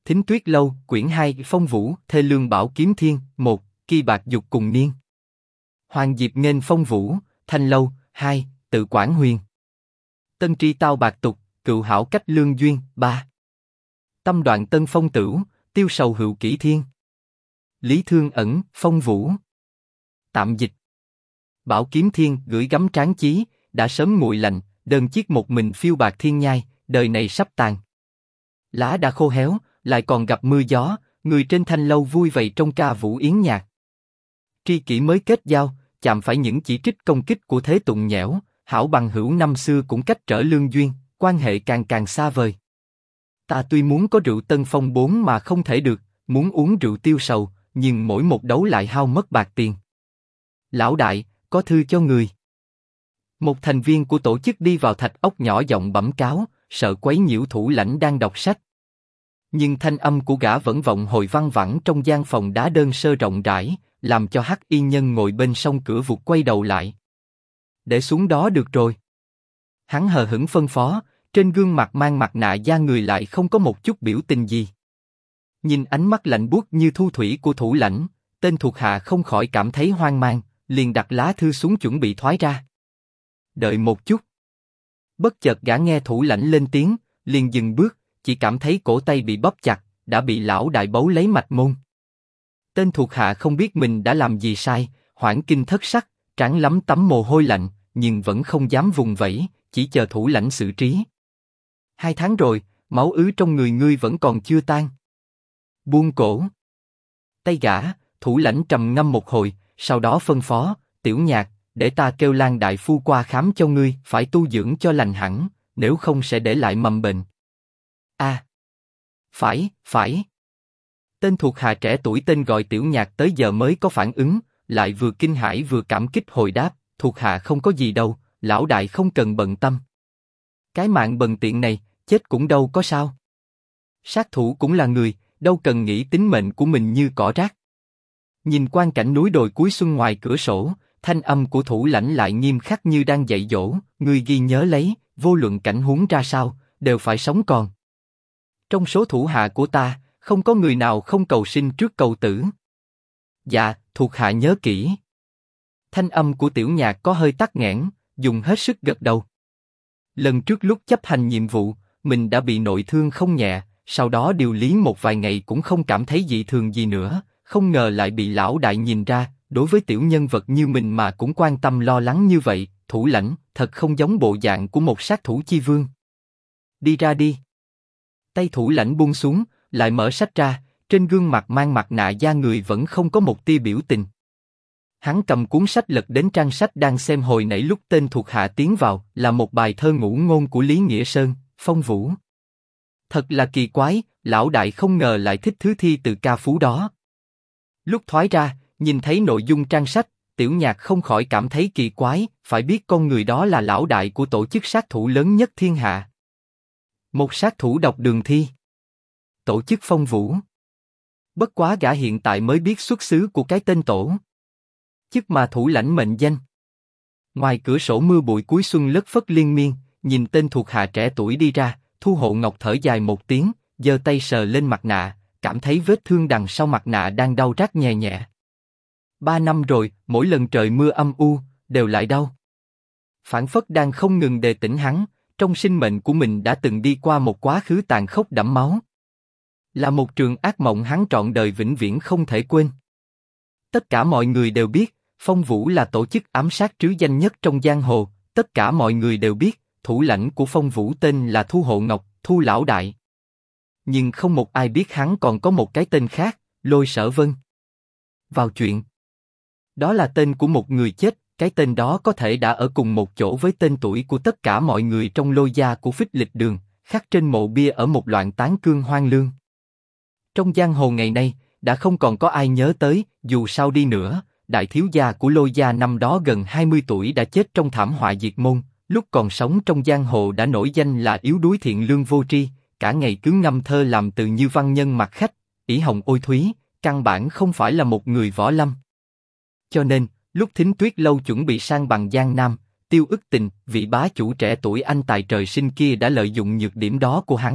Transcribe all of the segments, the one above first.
Thính Tuyết Lâu, quyển 2, Phong Vũ, Thê Lương Bảo Kiếm Thiên, 1, Kỳ Bạc Dục Cùng Niên. Hoàng Diệp nghênh Phong Vũ, Thanh Lâu, 2, Tự Quản Huyền. Tân tri tao bạc tục, cựu hảo cách lương duyên, 3. Tâm đoạn tân phong tửu, tiêu sầu hữu kỷ thiên. Lý Thương ẩn, Phong Vũ. Tạm dịch. Bảo Kiếm Thiên gửi gắm tráng chí, đã sớm nguội lạnh, đơn chiếc một mình phiêu bạc thiên nhai, đời này sắp tàn. Lá đã khô héo, lại còn gặp mưa gió, người trên Thanh Lâu vui vầy trong ca vũ yến nhạc. Tri kỷ mới kết giao, chạm phải những chỉ trích công kích của thế tụng nhẽo, hảo bằng hữu năm xưa cũng cách trở lương duyên, quan hệ càng càng xa vời. Ta tuy muốn có rượu Tân Phong 4 mà không thể được, muốn uống rượu tiêu sầu, nhưng mỗi một đấu lại hao mất bạc tiền. Lão đại, có thư cho người. Một thành viên của tổ chức đi vào thạch ốc nhỏ giọng bẩm cáo, sợ quấy nhiễu thủ lãnh đang đọc sách. Nhưng thanh âm của gã vẫn vọng hồi văng vẳng trong gian phòng đá đơn sơ rộng rãi, làm cho Hắc Y Nhân ngồi bên song cửa vụt quay đầu lại. Để xuống đó được rồi. Hắn hờ hững phân phó, trên gương mặt mang mặt nạ da người lại không có một chút biểu tình gì. Nhìn ánh mắt lạnh buốt như thu thủy của thủ lãnh, tên thuộc hạ không khỏi cảm thấy hoang mang, liền đặt lá thư xuống chuẩn bị thoái ra. Đợi một chút. Bất chợt gã nghe thủ lãnh lên tiếng, liền dừng bước, chỉ cảm thấy cổ tay bị bóp chặt, đã bị lão đại bấu lấy mạch môn. Tên thuộc hạ không biết mình đã làm gì sai, hoảng kinh thất sắc, trán lấm tấm mồ hôi lạnh, nhưng vẫn không dám vùng vẫy, chỉ chờ thủ lãnh xử trí. 2 tháng rồi, máu ứ trong người ngươi vẫn còn chưa tan. Buông cổ. Tay gã, thủ lãnh trầm ngâm một hồi, sau đó phân phó, Tiểu Nhạc, để ta kêu Lan đại phu qua khám cho ngươi, phải tu dưỡng cho lành hẳn, nếu không sẽ để lại mầm bệnh. Phải. Tên thuộc hạ trẻ tuổi tên gọi Tiểu Nhạc tới giờ mới có phản ứng, lại vừa kinh hãi vừa cảm kích hồi đáp, thuộc hạ không có gì đâu, lão đại không cần bận tâm. Cái mạng bần tiện này, chết cũng đâu có sao. Sát thủ cũng là người, đâu cần nghĩ tính mệnh của mình như cỏ rác. Nhìn quang cảnh núi đồi cuối xuân ngoài cửa sổ, thanh âm của thủ lãnh lại nghiêm khắc như đang dạy dỗ, ngươi ghi nhớ lấy, vô luận cảnh huống ra sao, đều phải sống còn. Trong số thủ hạ của ta, không có người nào không cầu sinh trước cầu tử. Dạ, thuộc hạ nhớ kỹ. Thanh âm của Tiểu Nhạc có hơi tắc nghẽn, dùng hết sức gật đầu. Lần trước lúc chấp hành nhiệm vụ, mình đã bị nội thương không nhẹ, sau đó điều lý một vài ngày cũng không cảm thấy dị thường gì nữa, không ngờ lại bị lão đại nhìn ra, đối với tiểu nhân vật như mình mà cũng quan tâm lo lắng như vậy, thủ lãnh, thật không giống bộ dạng của một sát thủ chi vương. Đi ra đi. Tay thủ lãnh buông xuống, lại mở sách ra, trên gương mặt mang mặt nạ da người vẫn không có một tia biểu tình. Hắn cầm cuốn sách lật đến trang sách đang xem hồi nãy lúc tên thuộc hạ tiến vào, là một bài thơ ngũ ngôn của Lý Nghĩa Sơn, Phong Vũ. Thật là kỳ quái, lão đại không ngờ lại thích thứ thi từ ca phú đó. Lúc thoái ra, nhìn thấy nội dung trang sách, Tiểu Nhạc không khỏi cảm thấy kỳ quái, phải biết con người đó là lão đại của tổ chức sát thủ lớn nhất thiên hạ. Một sát thủ độc đường thi. Tổ chức Phong Vũ. Bất quá gã hiện tại mới biết xuất xứ của cái tên tổ chức mà thủ lãnh mệnh danh. Ngoài cửa sổ mưa bụi cuối xuân lất phất liên miên, nhìn tên thuộc hạ trẻ tuổi đi ra, Thu Hộ Ngọc thở dài một tiếng, giơ tay sờ lên mặt nạ, cảm thấy vết thương đằng sau mặt nạ đang đau rát nhẹ nhẹ. 3 năm rồi, mỗi lần trời mưa âm u, đều lại đau. Phảng phất đang không ngừng đề tỉnh hắn, trong sinh mệnh của mình đã từng đi qua một quá khứ tàn khốc đẫm máu. Là một trường ác mộng hắn trọn đời vĩnh viễn không thể quên. Tất cả mọi người đều biết, Phong Vũ là tổ chức ám sát trứ danh nhất trong giang hồ, tất cả mọi người đều biết, thủ lãnh của Phong Vũ tên là Thu Hộ Ngọc, Thu Lão Đại. Nhưng không một ai biết hắn còn có một cái tên khác, Lôi Sở Vân. Vào chuyện. Đó là tên của một người chết, cái tên đó có thể đã ở cùng một chỗ với tên tuổi của tất cả mọi người trong Lôi gia của Phích Lịch Đường, khắc trên mộ bia ở một loạn tán cương hoang lương. Trong giang hồ ngày nay, đã không còn có ai nhớ tới, dù sao đi nữa, đại thiếu gia của Lôi gia năm đó gần 20 tuổi đã chết trong thảm họa diệt môn, lúc còn sống trong giang hồ đã nổi danh là yếu đuối thiện lương vô tri, cả ngày cứ ngâm thơ làm từ như văn nhân mặc khách, ỷ hồng ôi thúy, căn bản không phải là một người võ lâm. Cho nên, lúc Thính Tuyết Lâu chuẩn bị sang bằng Giang Nam, Tiêu Ức Tình, vị bá chủ trẻ tuổi anh tài trời sinh kia đã lợi dụng nhược điểm đó của hắn,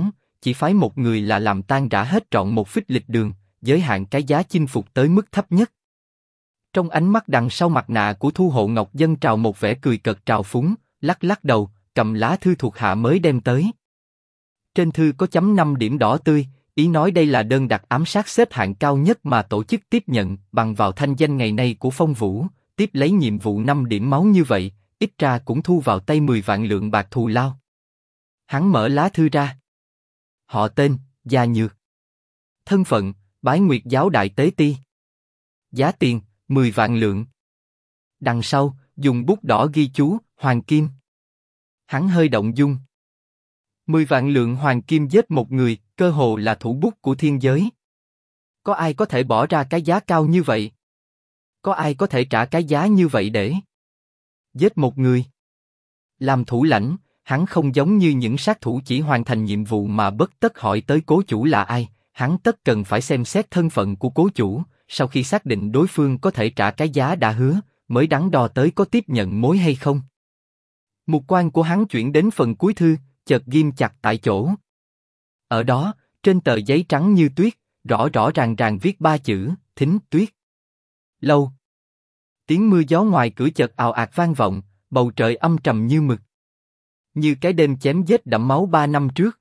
chỉ phái một người là làm tan rã hết trọn một phích lịch đường, giới hạn cái giá chinh phục tới mức thấp nhất. Trong ánh mắt đằng sau mặt nạ của Thu Hộ Ngọc dâng trào một vẻ cười cợt trào phúng, lắc lắc đầu, cầm lá thư thuộc hạ mới đem tới. Trên thư có chấm 5 điểm đỏ tươi, ý nói đây là đơn đặt ám sát xếp hạng cao nhất mà tổ chức tiếp nhận, bằng vào thanh danh ngày nay của Phong Vũ, tiếp lấy nhiệm vụ 5 điểm máu như vậy, ít ra cũng thu vào tay 10 vạn lượng bạc thù lao. Hắn mở lá thư ra. Họ tên, Gia Nhược. Thân phận, Bái Nguyệt Giáo Đại Tế Ti. Giá tiền, 10 vạn lượng. Đằng sau, dùng bút đỏ ghi chú, Hoàng Kim. Hắn hơi động dung. 10 vạn lượng Hoàng Kim giết một người, cơ hồ là thủ bút của thiên giới. Có ai có thể bỏ ra cái giá cao như vậy? Có ai có thể trả cái giá như vậy để giết một người? Làm thủ lãnh, hắn không giống như những sát thủ chỉ hoàn thành nhiệm vụ mà bất tất hỏi tới cố chủ là ai, hắn tất cần phải xem xét thân phận của cố chủ, sau khi xác định đối phương có thể trả cái giá đã hứa, mới đắn đo tới có tiếp nhận mối hay không. Mục quan của hắn chuyển đến phần cuối thư, chợt ghim chặt tại chỗ. Ở đó, trên tờ giấy trắng như tuyết, rõ rõ ràng ràng viết 3 chữ, Thính Tuyết. Lâu. Tiếng mưa gió ngoài cửa chợt ào ạt vang vọng, bầu trời âm trầm như mực. Như cái đêm chém giết đẫm máu 3 năm trước.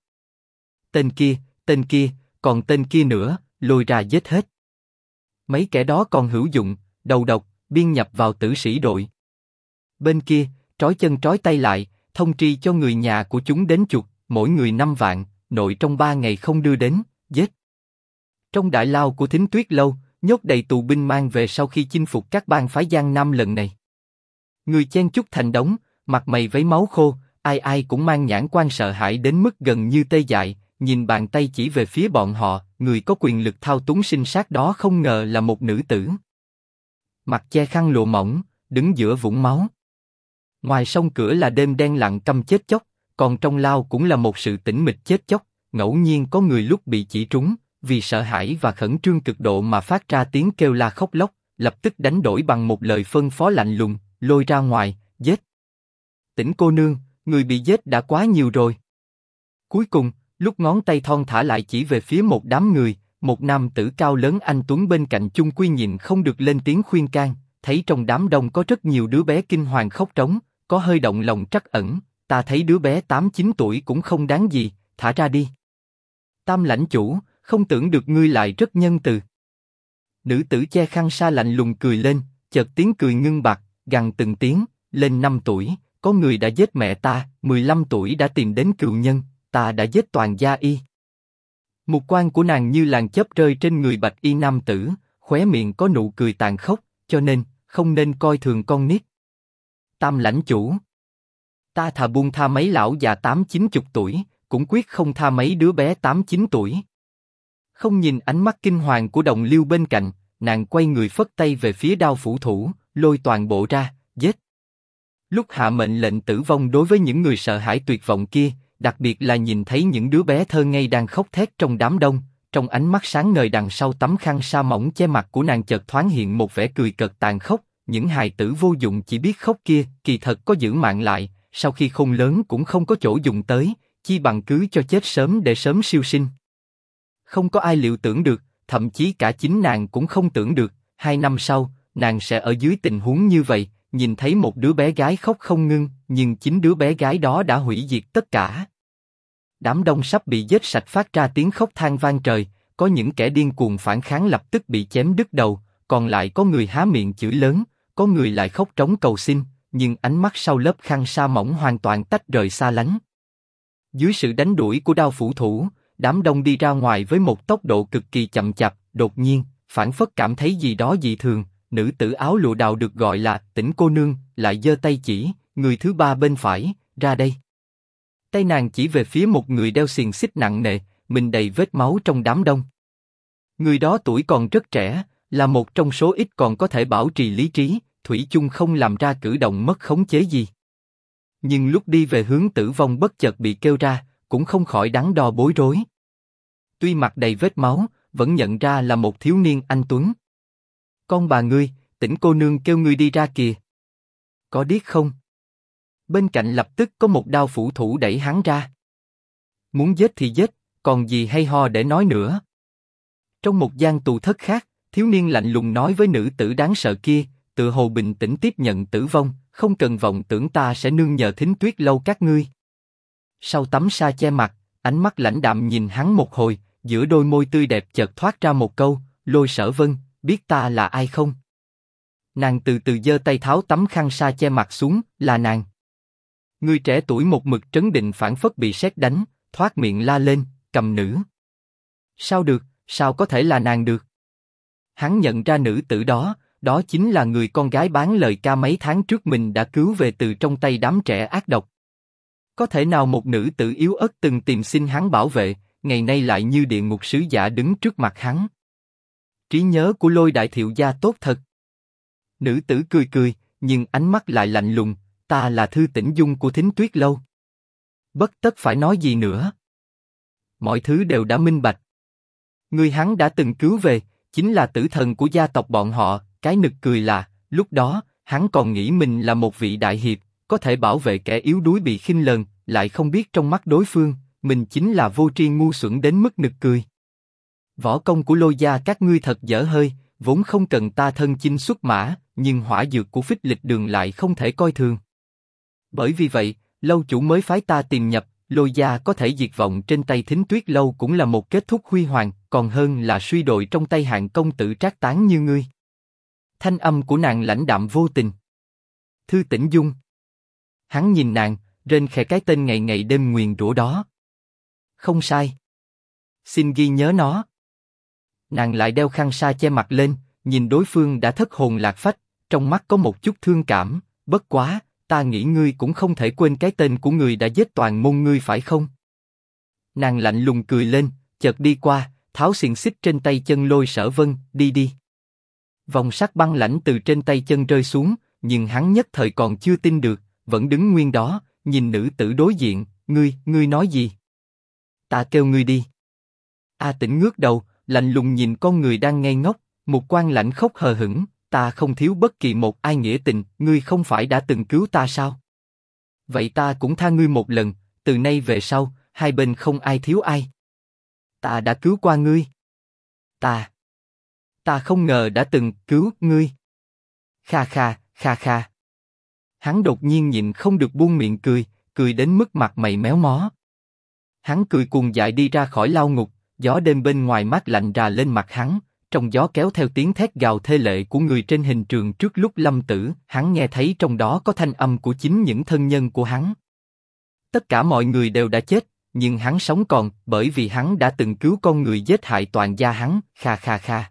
Tên kia, còn tên kia nữa, lôi ra giết hết. Mấy kẻ đó còn hữu dụng, đầu độc, biên nhập vào tử sĩ đội. Bên kia, trói chân trói tay lại, thông tri cho người nhà của chúng đến chuộc, mỗi người 5 vạn, nội trong 3 ngày không đưa đến, giết. Trong đại lao của Thính Tuyết lâu, nhốt đầy tù binh mang về sau khi chinh phục các bang phái Giang Nam lần này. Người chen chúc thành đống, mặt mày vấy máu khô, ai ai cũng mang nhãn quan sợ hãi đến mức gần như tê dại, nhìn bàn tay chỉ về phía bọn họ, người có quyền lực thao túng sinh sát đó không ngờ là một nữ tử. Mặt che khăn lụa mỏng, đứng giữa vũng máu. Ngoài sông cửa là đêm đen lặng câm chết chóc, còn trong lao cũng là một sự tĩnh mịch chết chóc, ngẫu nhiên có người lúc bị chỉ trúng, vì sợ hãi và khẩn trương cực độ mà phát ra tiếng kêu la khóc lóc, lập tức đánh đổi bằng một lời phân phó lạnh lùng, lôi ra ngoài, giết. Tỉnh cô nương, người bị giết đã quá nhiều rồi. Cuối cùng, lúc ngón tay thon thả lại chỉ về phía một đám người, một nam tử cao lớn anh tuấn bên cạnh chung quy nhịn không được lên tiếng khuyên can, thấy trong đám đông có rất nhiều đứa bé kinh hoàng khóc trống, có hơi động lòng trắc ẩn, ta thấy đứa bé 8-9 tuổi cũng không đáng gì, thả ra đi. Tam lãnh chủ, không tưởng được ngươi lại rất nhân từ. Nữ tử che khăn sa lạnh lùng cười lên, chợt tiếng cười ngưng bặt, gằn từng tiếng, lên 5 tuổi, có người đã giết mẹ ta, 15 tuổi đã tìm đến cựu nhân, ta đã giết toàn gia y. Mục quan của nàng như làn chớp rơi trên người bạch y nam tử, khóe miệng có nụ cười tàn khốc, cho nên, không nên coi thường con nít. Tam lãnh chủ, ta thà buông tha mấy lão già 8-90 tuổi, cũng quyết không tha mấy đứa bé 8-9 tuổi. Không nhìn ánh mắt kinh hoàng của đồng liêu bên cạnh, nàng quay người phất tay về phía đao phủ thủ, lôi toàn bộ ra, giết. Lúc hạ mệnh lệnh tử vong đối với những người sợ hãi tuyệt vọng kia, đặc biệt là nhìn thấy những đứa bé thơ ngây đang khóc thét trong đám đông, trong ánh mắt sáng ngời đằng sau tấm khăn sa mỏng che mặt của nàng chợt thoáng hiện một vẻ cười cợt tàn khốc, những hài tử vô dụng chỉ biết khóc kia, kỳ thật có giữ mạng lại, sau khi khôn lớn cũng không có chỗ dùng tới, chi bằng cứ cho chết sớm để sớm siêu sinh. Không có ai liệu tưởng được, thậm chí cả chính nàng cũng không tưởng được, 2 năm sau, nàng sẽ ở dưới tình huống như vậy, nhìn thấy một đứa bé gái khóc không ngưng, nhưng chính đứa bé gái đó đã hủy diệt tất cả. Đám đông sắp bị giết sạch phát ra tiếng khóc than vang trời, có những kẻ điên cuồng phản kháng lập tức bị chém đứt đầu, còn lại có người há miệng chửi lớn, có người lại khóc trống cầu xin, nhưng ánh mắt sau lớp khăn sa mỏng hoàn toàn tách rời xa lánh. Dưới sự đánh đuổi của đao phủ thủ, đám đông đi ra ngoài với một tốc độ cực kỳ chậm chạp, đột nhiên, phảng phất cảm thấy gì đó dị thường, nữ tử áo lụa đào được gọi là Tỉnh cô nương, lại giơ tay chỉ, người thứ ba bên phải, ra đây. Tay nàng chỉ về phía một người đeo xiềng xích nặng nề, mình đầy vết máu trong đám đông. Người đó tuổi còn rất trẻ, là một trong số ít còn có thể bảo trì lý trí, thủy chung không làm ra cử động mất khống chế gì. Nhưng lúc đi về hướng tử vong bất chợt bị kêu ra, cũng không khỏi đắn đo bối rối. Tuy mặt đầy vết máu, vẫn nhận ra là một thiếu niên anh tuấn. Con bà ngươi, Tỉnh cô nương kêu ngươi đi ra kìa. Có điếc không? Bên cạnh lập tức có một đao phủ thủ đẩy hắn ra. Muốn giết thì giết, còn gì hay ho để nói nữa. Trong một gian tù thất khác, thiếu niên lạnh lùng nói với nữ tử đáng sợ kia, tự hồ bình tĩnh tiếp nhận tử vong, không cần vọng tưởng ta sẽ nương nhờ Thính Tuyết lâu các ngươi. Sau tấm sa che mặt, ánh mắt lãnh đạm nhìn hắn một hồi, giữa đôi môi tươi đẹp chợt thoát ra một câu, Lôi Sở Vân, biết ta là ai không? Nàng từ từ giơ tay tháo tấm khăn sa che mặt xuống, là nàng. Người trẻ tuổi một mực trấn định phảng phất bị sét đánh, thoát miệng la lên, cầm nữ. Sao được, sao có thể là nàng được? Hắn nhận ra nữ tử đó, đó chính là người con gái bán lời ca mấy tháng trước mình đã cứu về từ trong tay đám trẻ ác độc. Có thể nào một nữ tử yếu ớt từng tìm xin hắn bảo vệ, ngày nay lại như địa ngục sứ giả đứng trước mặt hắn? Trí nhớ của Lôi đại thiệu gia tốt thật. Nữ tử cười cười, nhưng ánh mắt lại lạnh lùng, ta là Thư Tĩnh Dung của Thính Tuyết lâu. Bất tất phải nói gì nữa. Mọi thứ đều đã minh bạch. Người hắn đã từng cứu về, chính là tử thần của gia tộc bọn họ, cái nực cười là, lúc đó, hắn còn nghĩ mình là một vị đại hiệp, có thể bảo vệ kẻ yếu đuối bị khinh lờn, lại không biết trong mắt đối phương, mình chính là vô tri ngu xuẩn đến mức nực cười. Võ công của Lôi gia các ngươi thật dở hơi, vốn không cần ta thân chinh xuất mã, nhưng hỏa dược của Phích Lịch Đường lại không thể coi thường. Bởi vì vậy, lâu chủ mới phái ta tìm nhập, Lôi gia có thể diệt vong trên tay Thính Tuyết lâu cũng là một kết thúc huy hoàng, còn hơn là suy đồi trong tay hạng công tử trác tán như ngươi. Thanh âm của nàng lãnh đạm vô tình. Thư Tĩnh Dung. Hắn nhìn nàng, rên khẽ cái tên ngày ngày đêm nguyền rủa đó. Không sai. Xin ghi nhớ nó. Nàng lại đeo khăn sa che mặt lên, nhìn đối phương đã thất hồn lạc phách, trong mắt có một chút thương cảm, bất quá, ta nghĩ ngươi cũng không thể quên cái tên của người đã giết toàn môn ngươi phải không? Nàng lạnh lùng cười lên, chợt đi qua, tháo xiềng xích trên tay chân Lôi Sở Vân, đi đi. Vòng sắt băng lãnh từ trên tay chân rơi xuống, nhưng hắn nhất thời còn chưa tin được, vẫn đứng nguyên đó, nhìn nữ tử đối diện, ngươi nói gì? Ta kêu ngươi đi. A Tĩnh ngước đầu, lạnh lùng nhìn con người đang ngây ngốc, một quan lạnh khốc hờ hững, ta không thiếu bất kỳ một ai nghĩa tình, ngươi không phải đã từng cứu ta sao? Vậy ta cũng tha ngươi một lần, từ nay về sau, hai bên không ai thiếu ai. Ta đã cứu qua ngươi. Ta không ngờ đã từng cứu ngươi. Kha kha, kha kha. Hắn đột nhiên nhịn không được buông miệng cười, cười đến mức mặt mày méo mó. Hắn cười cuồng dại đi ra khỏi lao ngục, gió đêm bên ngoài mát lạnh rà lên mặt hắn, trong gió kéo theo tiếng thét gào thê lệ của người trên hình trường trước lúc lâm tử, hắn nghe thấy trong đó có thanh âm của chính những thân nhân của hắn. Tất cả mọi người đều đã chết, nhưng hắn sống còn, bởi vì hắn đã từng cứu con người giết hại toàn gia hắn, kha kha kha.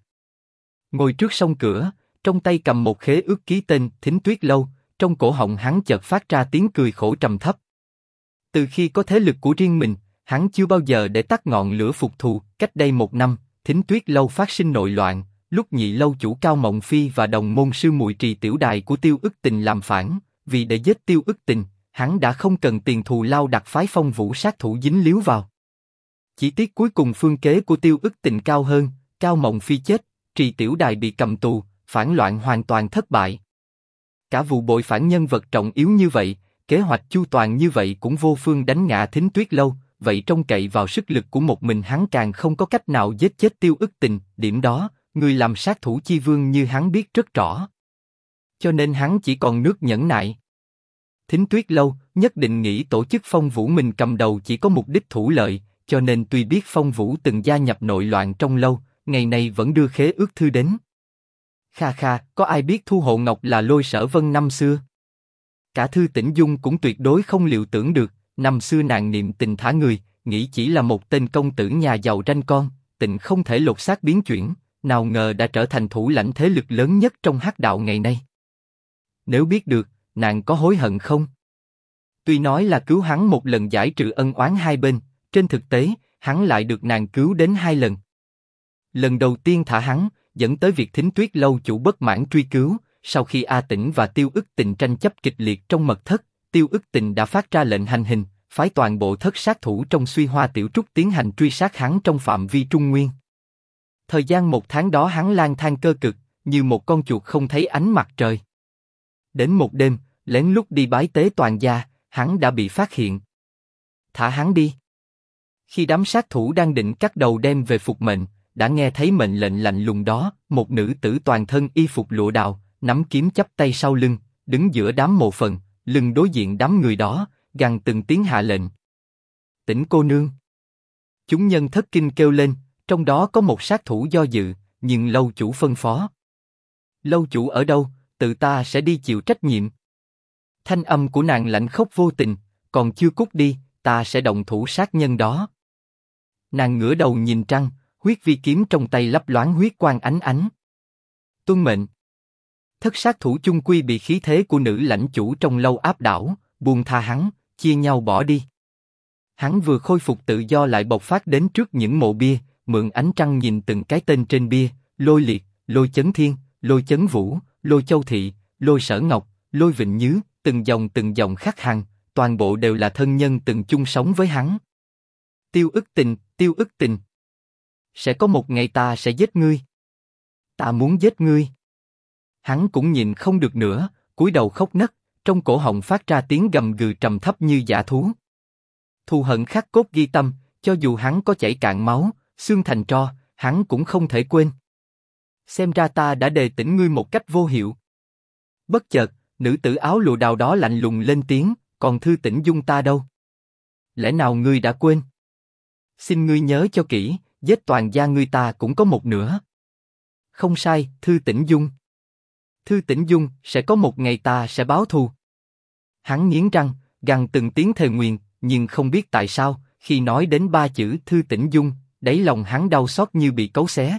Ngồi trước song cửa, trong tay cầm một khế ước ký tên Thính Tuyết lâu, trong cổ họng hắn chợt phát ra tiếng cười khổ trầm thấp. Từ khi có thế lực của riêng mình, hắn chưa bao giờ để tắt ngọn lửa phục thù. Cách đây 1 năm, Thính Tuyết lâu phát sinh nội loạn, lúc nhị lâu chủ Cao Mộng Phi và đồng môn sư muội Trì Tiểu Đài của Tiêu Ức Tình làm phản, vì để giết Tiêu Ức Tình, hắn đã không cần tiền thù lao đặt phái Phong Vũ sát thủ dính líu vào. Chỉ tiếc cuối cùng phương kế của Tiêu Ức Tình cao hơn, Cao Mộng Phi chết, Trì Tiểu Đài bị cầm tù, phản loạn hoàn toàn thất bại. Cả vụ bội phản nhân vật trọng yếu như vậy, kế hoạch chu toàn như vậy cũng vô phương đánh ngã Thính Tuyết lâu, vậy trông cậy vào sức lực của một mình hắn càng không có cách nào giết chết Tiêu Ức Tình, điểm đó, người làm sát thủ chi vương như hắn biết rất rõ. Cho nên hắn chỉ còn nước nhẫn nại. Thính Tuyết lâu nhất định nghĩ tổ chức Phong Vũ mình cầm đầu chỉ có mục đích thủ lợi, cho nên tuy biết Phong Vũ từng gia nhập nội loạn trong lâu, ngày nay vẫn đưa khế ước thư đến. Kha kha, có ai biết Thu Hộ Ngọc là Lôi Sở Vân năm xưa? Cả Thư Tĩnh Dung cũng tuyệt đối không liệu tưởng được, năm xưa nàng niệm tình thả người, nghĩ chỉ là một tên công tử nhà giàu ranh con, tình không thể lột xác biến chuyển, nào ngờ đã trở thành thủ lãnh thế lực lớn nhất trong hắc đạo ngày nay. Nếu biết được, nàng có hối hận không? Tuy nói là cứu hắn một lần giải trừ ân oán hai bên, trên thực tế, hắn lại được nàng cứu đến 2 lần. Lần đầu tiên thả hắn, dẫn tới việc Thính Tuyết lâu chủ bất mãn truy cứu, sau khi A Tĩnh và Tiêu Ức Tình tranh chấp kịch liệt trong mật thất, Tiêu Ức Tình đã phát ra lệnh hành hình, phái toàn bộ thất sát thủ trong Suy Hoa Tiểu Trúc tiến hành truy sát hắn trong phạm vi Trung Nguyên. Thời gian 1 tháng đó hắn lang thang cơ cực, như một con chuột không thấy ánh mặt trời. Đến một đêm, lén lút đi bái tế toàn gia, hắn đã bị phát hiện. Thả hắn đi. Khi đám sát thủ đang định cắt đầu đem về phục mệnh, đã nghe thấy mệnh lệnh lạnh lùng đó, một nữ tử toàn thân y phục lụa đào, nắm kiếm chắp tay sau lưng, đứng giữa đám mộ phần, lưng đối diện đám người đó, gằn từng tiếng hạ lệnh. Tĩnh cô nương. Chúng nhân thất kinh kêu lên, trong đó có một sát thủ do dự, nhưng lâu chủ phân phó. Lâu chủ ở đâu, tự ta sẽ đi chịu trách nhiệm. Thanh âm của nàng lạnh khốc vô tình, còn chưa cút đi, ta sẽ động thủ sát nhân đó. Nàng ngửa đầu nhìn trăng, huyết vi kiếm trong tay lấp loáng huyết quang ánh ánh. Tuân mệnh. Thất sát thủ chung quy bị khí thế của nữ lãnh chủ trong lâu áp đảo, buông tha hắn, chia nhau bỏ đi. Hắn vừa khôi phục tự do lại bộc phát đến trước những mộ bia, mượn ánh trăng nhìn từng cái tên trên bia, Lôi Liệt, Lôi Chấn Thiên, Lôi Chấn Vũ, Lôi Châu Thị, Lôi Sở Ngọc, Lôi Vịnh Nhứ, từng dòng khắc hằng, toàn bộ đều là thân nhân từng chung sống với hắn. Tiêu ức tình. Sẽ có một ngày ta sẽ giết ngươi. Ta muốn giết ngươi. Hắn cũng nhìn không được nữa, cúi đầu khóc nấc, trong cổ họng phát ra tiếng gầm gừ trầm thấp như dã thú. Thù hận khắc cốt ghi tâm, cho dù hắn có chảy cạn máu, xương thành tro, hắn cũng không thể quên. Xem ra ta đã đề tỉnh ngươi một cách vô hiệu. Bất chợt, nữ tử áo lụa đào đó lạnh lùng lên tiếng, còn Thư Tĩnh Dung ta đâu? Lẽ nào ngươi đã quên? Xin ngươi nhớ cho kỹ, giết toàn gia ngươi ta cũng có một nửa. Không sai, Thư Tĩnh Dung. Thư Tĩnh Dung, sẽ có một ngày ta sẽ báo thù. Hắn nghiến răng, gằn từng tiếng thề nguyền, nhưng không biết tại sao, khi nói đến ba chữ Thư Tĩnh Dung, đáy lòng hắn đau xót như bị cấu xé.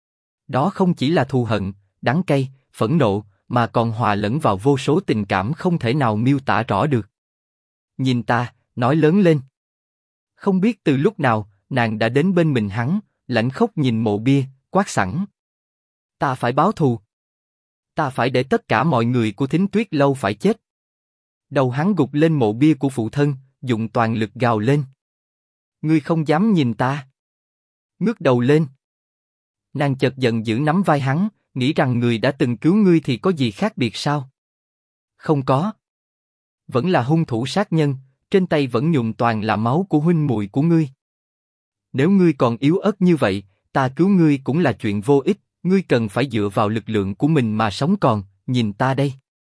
Đó không chỉ là thù hận, đắng cay, phẫn nộ, mà còn hòa lẫn vào vô số tình cảm không thể nào miêu tả rõ được. Nhìn ta, nói lớn lên. Không biết từ lúc nào, nàng đã đến bên mình hắn, lạnh khốc nhìn mộ bia, quát sẵn. Ta phải báo thù. Ta phải để tất cả mọi người của Thính Tuyết Lâu phải chết. Đầu hắn gục lên mộ bia của phụ thân, dùng toàn lực gào lên. Ngươi không dám nhìn ta. Ngước đầu lên. Nàng chợt giận dữ nắm vai hắn, nghĩ rằng người đã từng cứu ngươi thì có gì khác biệt sao? Không có. Vẫn là hung thủ sát nhân, trên tay vẫn nhuộm toàn là máu của huynh muội của ngươi. Nếu ngươi còn yếu ớt như vậy, ta cứu ngươi cũng là chuyện vô ích, ngươi cần phải dựa vào lực lượng của mình mà sống còn, nhìn ta đây.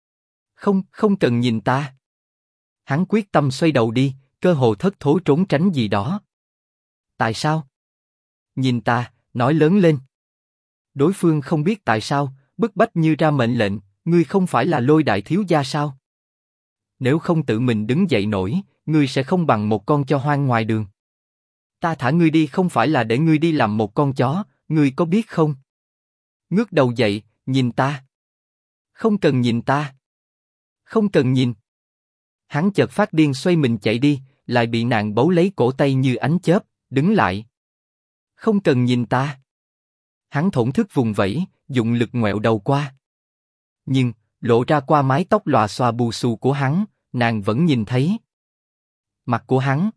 Không cần nhìn ta. Hắn quyết tâm xoay đầu đi, cơ hồ thất thố trốn tránh gì đó. Tại sao? Nhìn ta, nói lớn lên. Đối phương không biết tại sao, bức bách như ra mệnh lệnh, ngươi không phải là Lôi đại thiếu gia sao? Nếu không tự mình đứng dậy nổi, ngươi sẽ không bằng một con chó hoang ngoài đường. Ta thả ngươi đi không phải là để ngươi đi làm một con chó, ngươi có biết không? Ngước đầu dậy, nhìn ta. Không cần nhìn ta. Không cần nhìn. Hắn chợt phát điên xoay mình chạy đi, lại bị nàng bấu lấy cổ tay như ánh chớp, đứng lại. Không cần nhìn ta. Hắn thổn thức vùng vẫy, dụng lực ngoẹo đầu qua. Nhưng, lộ ra qua mái tóc lòa xòa bù xù của hắn, nàng vẫn nhìn thấy. Mặt của hắn.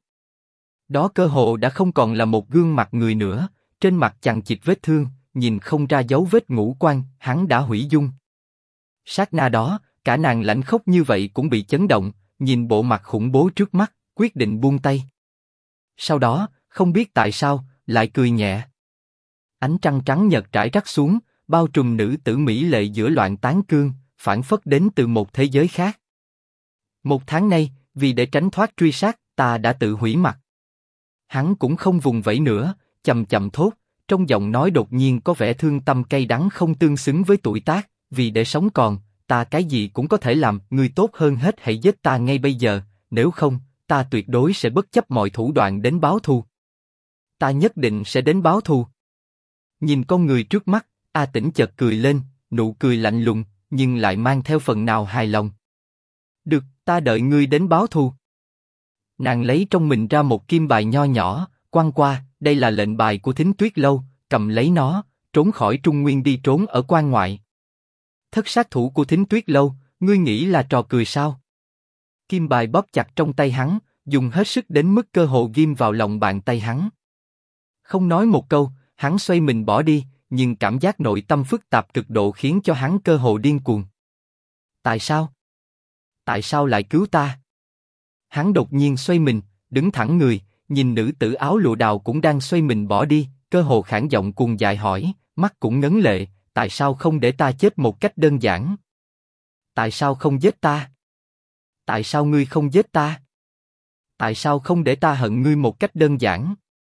Đó cơ hồ đã không còn là một gương mặt người nữa, trên mặt chằng chịt vết thương, nhìn không ra dấu vết ngũ quan, hắn đã hủy dung. Sát na đó, cả nàng lãnh khốc như vậy cũng bị chấn động, nhìn bộ mặt khủng bố trước mắt, quyết định buông tay. Sau đó, không biết tại sao, lại cười nhẹ. Ánh trăng trắng nhật trải rắc xuống, bao trùm nữ tử mỹ lệ giữa loạn tán cương, phảng phất đến từ một thế giới khác. Một tháng nay, vì để tránh thoát truy sát, ta đã tự hủy mặt. Hắn cũng không vùng vẫy nữa, chậm chậm thốt, trong giọng nói đột nhiên có vẻ thương tâm cay đắng không tương xứng với tuổi tác, vì để sống còn, ta cái gì cũng có thể làm, ngươi tốt hơn hết hãy giết ta ngay bây giờ, nếu không, ta tuyệt đối sẽ bất chấp mọi thủ đoạn đến báo thù. Ta nhất định sẽ đến báo thù. Nhìn con người trước mắt, A Tĩnh chợt cười lên, nụ cười lạnh lùng, nhưng lại mang theo phần nào hài lòng. Được, ta đợi ngươi đến báo thù. Nàng lấy trong mình ra một kim bài nho nhỏ, quăng qua, đây là lệnh bài của Thính Tuyết Lâu, cầm lấy nó, trốn khỏi Trung Nguyên đi trốn ở quan ngoại. Thất sát thủ của Thính Tuyết Lâu, ngươi nghĩ là trò cười sao? Kim bài bóp chặt trong tay hắn, dùng hết sức đến mức cơ hồ ghim vào lòng bàn tay hắn. Không nói một câu, hắn xoay mình bỏ đi, nhưng cảm giác nội tâm phức tạp cực độ khiến cho hắn cơ hồ điên cuồng. Tại sao? Tại sao lại cứu ta? Hắn đột nhiên xoay mình, đứng thẳng người, nhìn nữ tử áo lụa đào cũng đang xoay mình bỏ đi, cơ hồ khản giọng cuồng dại hỏi, mắt cũng ngấn lệ, tại sao không để ta chết một cách đơn giản? Tại sao không giết ta? Tại sao ngươi không giết ta? Tại sao không để ta hận ngươi một cách đơn giản?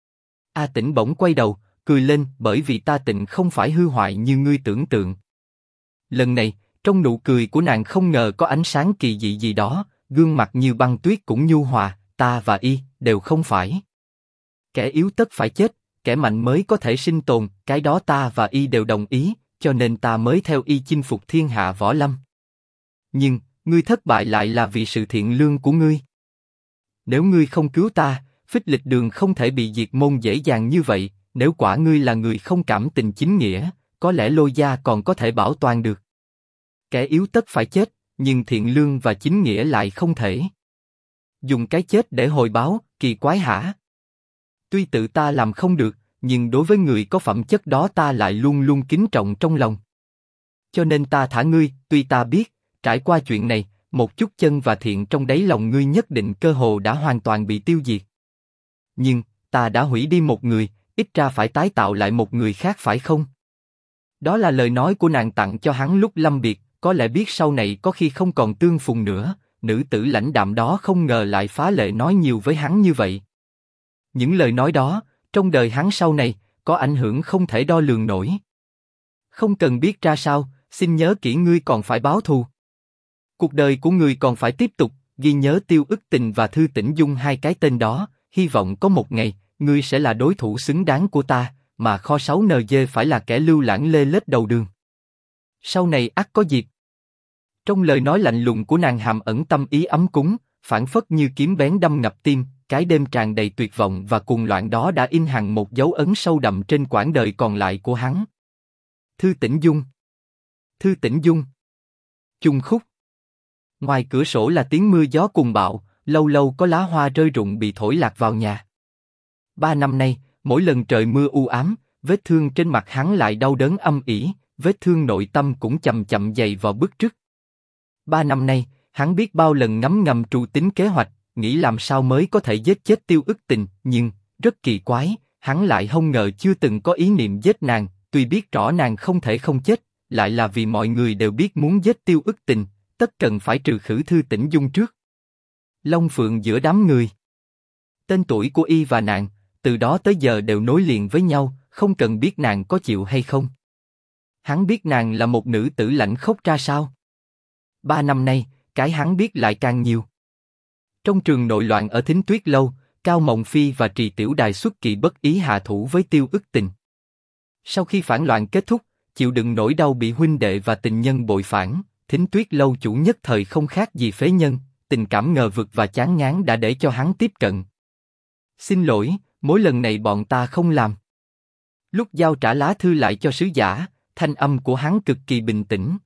A Tĩnh bỗng quay đầu, cười lên, bởi vì ta Tịnh không phải hư hoại như ngươi tưởng tượng. Lần này, trong nụ cười của nàng không ngờ có ánh sáng kỳ dị gì đó, gương mặt như băng tuyết cũng nhu hòa, ta và y đều không phải. Kẻ yếu tất phải chết, kẻ mạnh mới có thể sinh tồn, cái đó ta và y đều đồng ý, cho nên ta mới theo y chinh phục thiên hạ võ lâm. Nhưng, ngươi thất bại lại là vì sự thiện lương của ngươi. Nếu ngươi không cứu ta, Phích Lịch Đường không thể bị diệt môn dễ dàng như vậy, nếu quả ngươi là người không cảm tình chính nghĩa, có lẽ Lôi gia còn có thể bảo toàn được. Kẻ yếu tất phải chết, nhưng thiện lương và chính nghĩa lại không thể. Dùng cái chết để hồi báo, kỳ quái hả? Tuy tự ta làm không được, nhưng đối với người có phẩm chất đó ta lại luôn luôn kính trọng trong lòng. Cho nên ta thả ngươi, tuy ta biết, trải qua chuyện này, một chút chân và thiện trong đáy lòng ngươi nhất định cơ hồ đã hoàn toàn bị tiêu diệt. Nhưng, ta đã hủy đi một người, ít ra phải tái tạo lại một người khác phải không? Đó là lời nói của nàng tặng cho hắn lúc lâm biệt, có lẽ biết sau này có khi không còn tương phùng nữa, nữ tử lãnh đạm đó không ngờ lại phá lệ nói nhiều với hắn như vậy. Những lời nói đó, trong đời hắn sau này, có ảnh hưởng không thể đo lường nổi. Không cần biết ra sao, xin nhớ kỹ ngươi còn phải báo thù. Cuộc đời của ngươi còn phải tiếp tục, ghi nhớ Tiêu Ức Tình và Thư Tĩnh Dung hai cái tên đó, hy vọng có một ngày, ngươi sẽ là đối thủ xứng đáng của ta, mà kho sáu NG phải là kẻ lưu lãng lê lết đầu đường. Sau này ắt có dịp. Trong lời nói lạnh lùng của nàng hàm ẩn tâm ý ấm cúng, phảng phất như kiếm bén đâm ngập tim, cái đêm tràn đầy tuyệt vọng và cuồng loạn đó đã in hằn một dấu ấn sâu đậm trên quãng đời còn lại của hắn. Thư Tĩnh Dung. Thư Tĩnh Dung. Chung khúc. Ngoài cửa sổ là tiếng mưa gió cuồng bạo, lâu lâu có lá hoa rơi rụng bị thổi lạc vào nhà. 3 năm nay, mỗi lần trời mưa u ám, vết thương trên mặt hắn lại đau đớn âm ỉ, vết thương nội tâm cũng chậm chậm dày vào bức rứt. 3 năm nay, hắn biết bao lần ngấm ngầm trù tính kế hoạch, nghĩ làm sao mới có thể giết chết Tiêu Ức Tình, nhưng rất kỳ quái, hắn lại không ngờ chưa từng có ý niệm giết nàng, tuy biết rõ nàng không thể không chết, lại là vì mọi người đều biết muốn giết Tiêu Ức Tình, tất cần phải trừ khử Thư Tĩnh Dung trước. Long Phượng giữa đám người. Tên tuổi của y và nàng, từ đó tới giờ đều nối liền với nhau, không cần biết nàng có chịu hay không. Hắn biết nàng là một nữ tử lãnh khốc ra sao. 3 năm nay, cái hắn biết lại càng nhiều. Trong trường nội loạn ở Thính Tuyết Lâu, Cao Mộng Phi và Trì Tiểu Đài xuất kỳ bất ý hạ thủ với Tiêu Ức Tình. Sau khi phản loạn kết thúc, chịu đựng nỗi đau bị huynh đệ và tình nhân bội phản, Thính Tuyết Lâu chủ nhất thời không khác gì phế nhân, tình cảm ngờ vực và chán ngán đã để cho hắn tiếp cận. Xin lỗi, mỗi lần này bọn ta không làm. Lúc giao trả lá thư lại cho sứ giả, thanh âm của hắn cực kỳ bình tĩnh.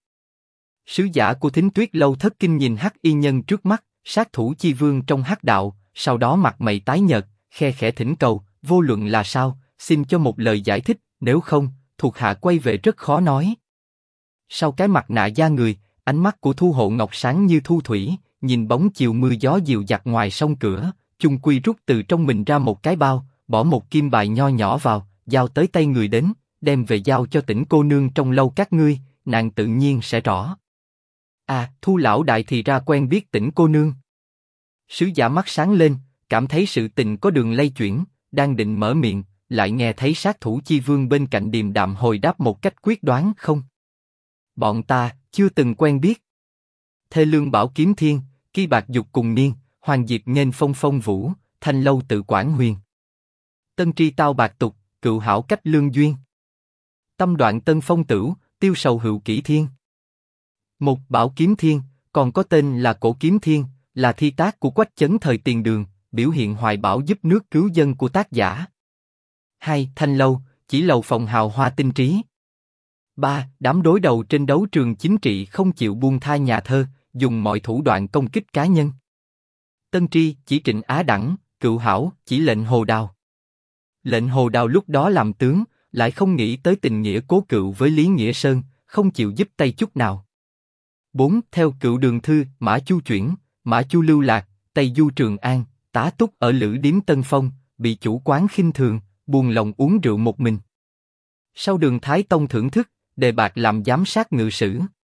Sứ giả của Thính Tuyết Lâu thất kinh nhìn hắc y nhân trước mắt, sát thủ chi vương trong hắc đạo, sau đó mặt mày tái nhợt, khe khẽ thỉnh cầu, vô luận là sao, xin cho một lời giải thích, nếu không, thuộc hạ quay về rất khó nói. Sau cái mặt nạ da người, ánh mắt của Thu Hộ Ngọc sáng như thu thủy, nhìn bóng chiều mưa gió dịu dặt ngoài sông cửa, chung quy rút từ trong mình ra một cái bao, bỏ một kim bài nho nhỏ vào, giao tới tay người đến, đem về giao cho Tĩnh cô nương trong lâu các ngươi, nàng tự nhiên sẽ rõ. À, Thu lão đại thì ra quen biết Tĩnh cô nương. Sứ giả mắt sáng lên, cảm thấy sự tình có đường lay chuyển, đang định mở miệng, lại nghe thấy sát thủ chi vương bên cạnh điềm đạm hồi đáp một cách quyết đoán, không. Bọn ta chưa từng quen biết. Thê lương bảo kiếm thiên, kỳ bạc dục cùng niên, hoàng diệp nghênh phong phong vũ, thanh lâu tự quản huyền. Tân tri tao bạc tục, cựu hảo cách lương duyên. Tâm đoạn tân phong tửu, tiêu sầu hữu kỷ thiên. Một bảo kiếm thiên, còn có tên là cổ kiếm thiên, là thi tác của Quách Chấn thời Tiền Đường, biểu hiện hoài bão giúp nước cứu dân của tác giả. 2. Thanh lâu, chỉ lầu phòng hào hoa tinh trí. 3. Đám đối đầu trên đấu trường chính trị không chịu buông tha nhà thơ, dùng mọi thủ đoạn công kích cá nhân. Tân tri chỉ Trịnh Á Đẳng, cựu hảo chỉ lệnh Hồ Đào. Lệnh Hồ Đào lúc đó làm tướng, lại không nghĩ tới tình nghĩa cố cựu với Lý Nghĩa Sơn, không chịu giúp tay chút nào. 4. Theo cựu đường thư, Mã Chu chuyển, Mã Chu lưu lạc, Tây Du Trường An, tá túc ở Lữ Điếm Tân Phong, bị chủ quán khinh thường, buồn lòng uống rượu một mình. Sau đường Thái Tông thưởng thức, đề bạt làm giám sát ngự sử.